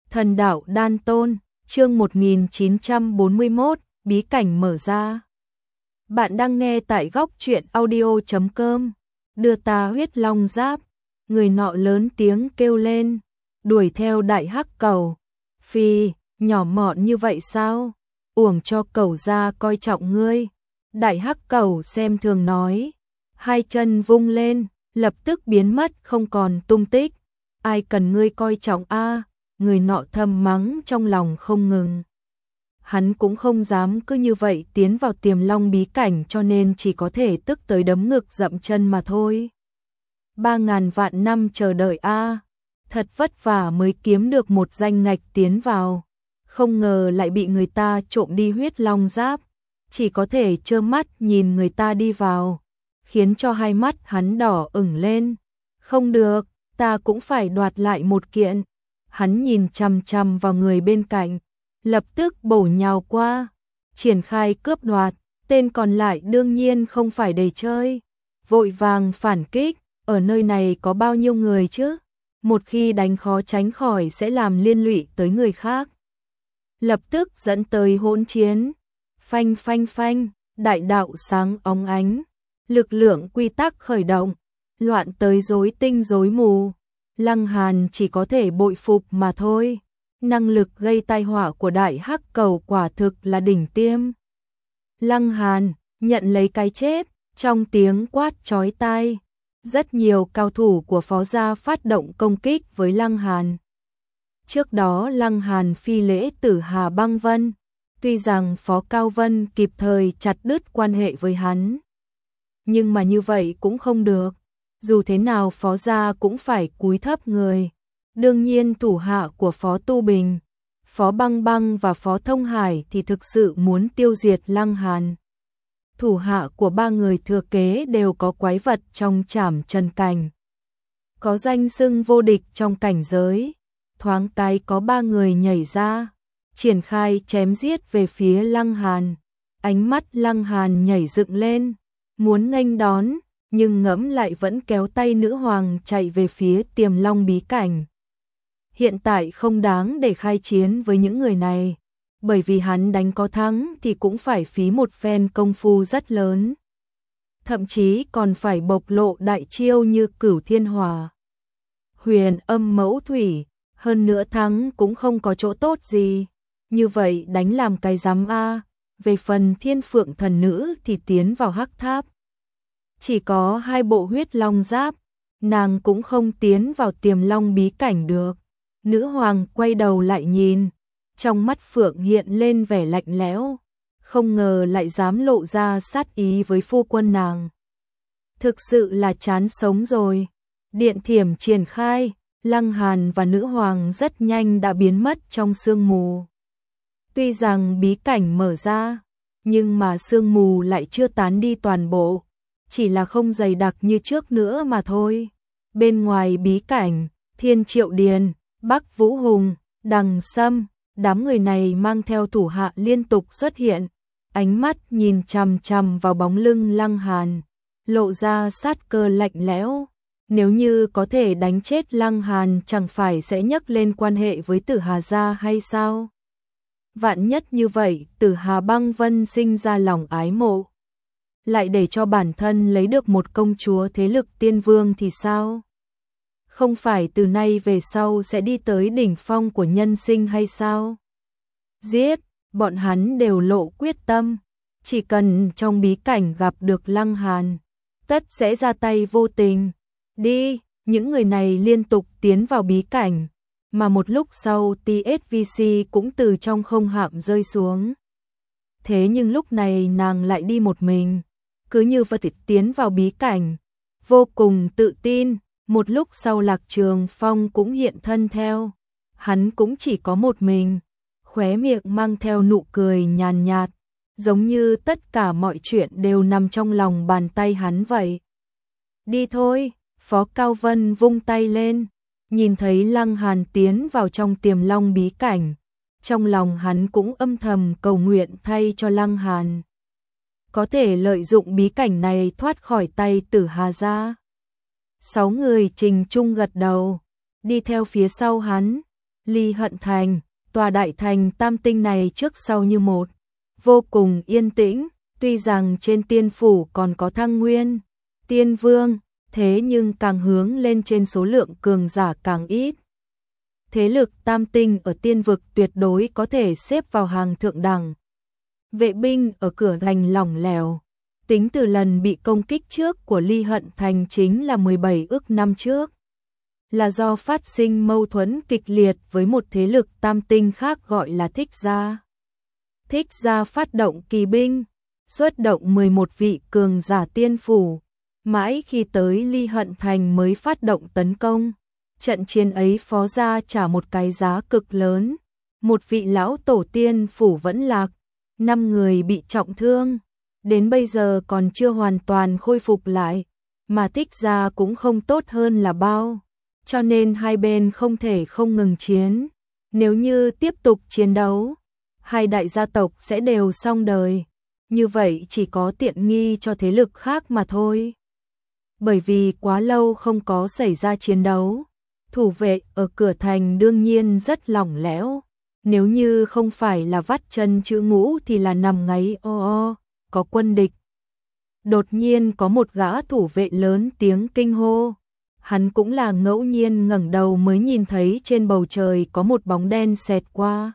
Thần đạo đan tôn, chương 1941, bí cảnh mở ra. Bạn đang nghe tại góc truyện audio.com. Đưa ta huyết long giáp, người nọ lớn tiếng kêu lên, đuổi theo đại hắc cẩu. Phi, nhỏ mọn như vậy sao? Uổng cho cẩu gia coi trọng ngươi. Đại hắc cẩu xem thường nói, hai chân vung lên, lập tức biến mất không còn tung tích. Ai cần ngươi coi trọng a? Người nọ thầm mắng trong lòng không ngừng. Hắn cũng không dám cứ như vậy tiến vào Tiềm Long bí cảnh, cho nên chỉ có thể tức tới đấm ngực dậm chân mà thôi. 3.000 vạn năm chờ đợi a, thật vất vả mới kiếm được một danh ngạch tiến vào, không ngờ lại bị người ta trộm đi huyết long giáp, chỉ có thể trơ mắt nhìn người ta đi vào, khiến cho hai mắt hắn đỏ ửng lên. Không được, ta cũng phải đoạt lại một kiện. Hắn nhìn chằm chằm vào người bên cạnh, lập tức bổ nhào qua, triển khai cướp đoạt. Tên còn lại đương nhiên không phải để chơi, vội vàng phản kích. Ở nơi này có bao nhiêu người chứ? Một khi đánh khó tránh khỏi sẽ làm liên lụy tới người khác, lập tức dẫn tới hỗn chiến. Phanh phanh phanh, đại đạo sáng óng ánh, lực lượng quy tắc khởi động, loạn tới rối tinh rối mù. Lăng Hàn chỉ có thể bội phục mà thôi. Năng lực gây tai họa của đại hắc cẩu quả thực là đỉnh tiêm. Lăng Hàn, nhận lấy cái chết. Trong tiếng quát chói tai, rất nhiều cao thủ của Phó gia phát động công kích với Lăng Hàn. Trước đó Lăng Hàn phi lễ Tử Hà Băng Vân, tuy rằng Phó Cao Vân kịp thời chặt đứt quan hệ với hắn, nhưng mà như vậy cũng không được. Dù thế nào Phó gia cũng phải cúi thấp người. Đương nhiên thủ hạ của Phó Tu Bình, Phó Băng Băng và Phó Thông Hải thì thực sự muốn tiêu diệt Lăng Hàn. Thủ hạ của ba người thừa kế đều có quái vật trong trảm trần cảnh, có danh xưng vô địch trong cảnh giới. Thoáng cái có ba người nhảy ra, triển khai chém giết về phía Lăng Hàn. Ánh mắt Lăng Hàn nhảy dựng lên, muốn nghênh đón, nhưng ngẫm lại vẫn kéo tay nữ hoàng chạy về phía Tiềm Long bí cảnh. Hiện tại không đáng để khai chiến với những người này, bởi vì hắn đánh có thắng thì cũng phải phí một phen công phu rất lớn. Thậm chí còn phải bộc lộ đại chiêu như Cửu Thiên Hỏa, Huyền Âm Mẫu Thủy, hơn nữa thắng cũng không có chỗ tốt gì. Như vậy đánh làm cái dám a. Về phần Thiên Phượng thần nữ thì tiến vào hắc tháp, chỉ có 2 bộ huyết long giáp, nàng cũng không tiến vào Tiềm Long bí cảnh được. Nữ hoàng quay đầu lại nhìn, trong mắt Phượng hiện lên vẻ lạnh lẽo, không ngờ lại dám lộ ra sát ý với phu quân nàng. Thực sự là chán sống rồi. Điện thiểm triển khai, Lăng Hàn và nữ hoàng rất nhanh đã biến mất trong sương mù. Tuy rằng bí cảnh mở ra, nhưng mà sương mù lại chưa tán đi toàn bộ, chỉ là không dày đặc như trước nữa mà thôi. Bên ngoài bí cảnh, Thiên Triệu Điền, Bắc Vũ Hùng, Đằng Sâm, đám người này mang theo thủ hạ liên tục xuất hiện, ánh mắt nhìn chằm chằm vào bóng lưng Lăng Hàn, lộ ra sát cơ lạnh lẽo. Nếu như có thể đánh chết Lăng Hàn, chẳng phải sẽ nhắc lên quan hệ với Tử Hà gia hay sao? Vạn nhất như vậy, Tử Hà Băng Vân sinh ra lòng ái mộ, lại để cho bản thân lấy được một công chúa thế lực tiên vương thì sao? Không phải từ nay về sau sẽ đi tới đỉnh phong của nhân sinh hay sao? Giết, bọn hắn đều lộ quyết tâm, chỉ cần trong bí cảnh gặp được Lăng Hàn, tất sẽ ra tay vô tình. Đi, những người này liên tục tiến vào bí cảnh, mà một lúc sau TSVC cũng từ trong không hạm rơi xuống. Thế nhưng lúc này nàng lại đi một mình, cứ như vật tiến vào bí cảnh, vô cùng tự tin. Một lúc sau Lạc Trường Phong cũng hiện thân theo, hắn cũng chỉ có một mình, khóe miệng mang theo nụ cười nhàn nhạt, giống như tất cả mọi chuyện đều nằm trong lòng bàn tay hắn vậy. Đi thôi. Phó Cao Vân vung tay lên, nhìn thấy Lăng Hàn tiến vào trong Tiềm Long bí cảnh, trong lòng hắn cũng âm thầm cầu nguyện thay cho Lăng Hàn có thể lợi dụng bí cảnh này thoát khỏi tay Tử Hà gia. 6 người Trình Trung gật đầu, đi theo phía sau hắn. Ly Hận Thành, tòa đại thành tam tinh này trước sau như một, vô cùng yên tĩnh, tuy rằng trên tiên phủ còn có Thăng Nguyên, Tiên Vương, thế nhưng càng hướng lên trên số lượng cường giả càng ít. Thế lực tam tinh ở tiên vực tuyệt đối có thể xếp vào hàng thượng đẳng. Vệ binh ở cửa thành lỏng lẻo, tính từ lần bị công kích trước của Ly Hận Thành chính là 17 ức năm trước. Là do phát sinh mâu thuẫn kịch liệt với một thế lực tam tinh khác gọi là Thích Gia. Thích Gia phát động kỳ binh, xuất động 11 vị cường giả tiên phủ, mãi khi tới Ly Hận Thành mới phát động tấn công. Trận chiến ấy Phó Gia trả một cái giá cực lớn, một vị lão tổ tiên phủ vẫn lạc, 5 người bị trọng thương, đến bây giờ còn chưa hoàn toàn khôi phục lại, mà Thích Gia cũng không tốt hơn là bao, cho nên hai bên không thể không ngừng chiến. Nếu như tiếp tục chiến đấu, hai đại gia tộc sẽ đều xong đời, như vậy chỉ có tiện nghi cho thế lực khác mà thôi. Bởi vì quá lâu không có xảy ra chiến đấu, thủ vệ ở cửa thành đương nhiên rất lỏng lẻo, nếu như không phải là vắt chân chữ ngũ thì là nằm ngáy có quân địch. Đột nhiên có một gã thủ vệ lớn tiếng kinh hô, hắn cũng là ngẫu nhiên ngẩng đầu mới nhìn thấy trên bầu trời có một bóng đen xẹt qua,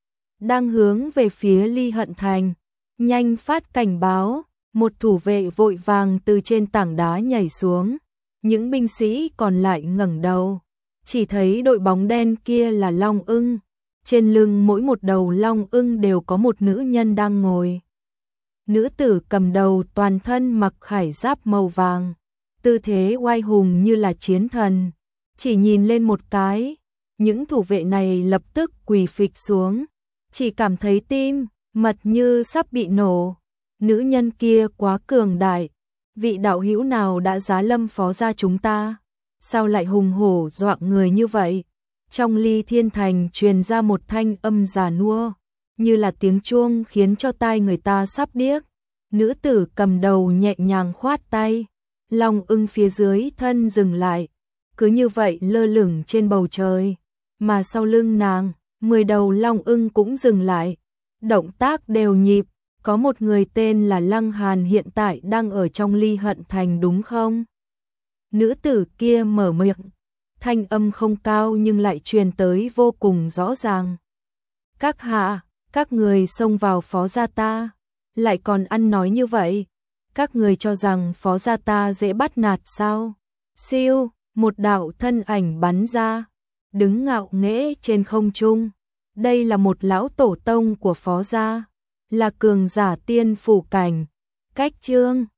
đang hướng về phía Ly Hận Thành, nhanh phát cảnh báo. Một thủ vệ vội vàng từ trên tảng đá nhảy xuống, những binh sĩ còn lại ngẩng đầu, chỉ thấy đội bóng đen kia là long ưng, trên lưng mỗi một đầu long ưng đều có một nữ nhân đang ngồi. Nữ tử cầm đầu toàn thân mặc khải giáp màu vàng, tư thế oai hùng như là chiến thần, chỉ nhìn lên một cái, những thủ vệ này lập tức quỳ phịch xuống, chỉ cảm thấy tim, mật như sắp bị nổ. Nữ nhân kia quá cường đại, vị đạo hữu nào đã giá lâm Phó Gia chúng ta, sao lại hùng hổ dọa người như vậy? Trong Ly Thiên Thành truyền ra một thanh âm già nua, như là tiếng chuông khiến cho tai người ta sắp điếc. Nữ tử cầm đầu nhẹ nhàng khoát tay, long ưng phía dưới thân dừng lại, cứ như vậy lơ lửng trên bầu trời, mà sau lưng nàng, 10 đầu long ưng cũng dừng lại, động tác đều nhịp. Có một người tên là Lăng Hàn hiện tại đang ở trong Ly Hận Thành đúng không? Nữ tử kia mở miệng, thanh âm không cao nhưng lại truyền tới vô cùng rõ ràng. Các hạ, các người xông vào Phó Gia ta, lại còn ăn nói như vậy. Các người cho rằng Phó Gia ta dễ bắt nạt sao? Siêu, một đạo thân ảnh bắn ra, đứng ngạo nghễ trên không trung. Đây là một lão tổ tông của Phó Gia, là cường giả tiên phủ cảnh. Cách chương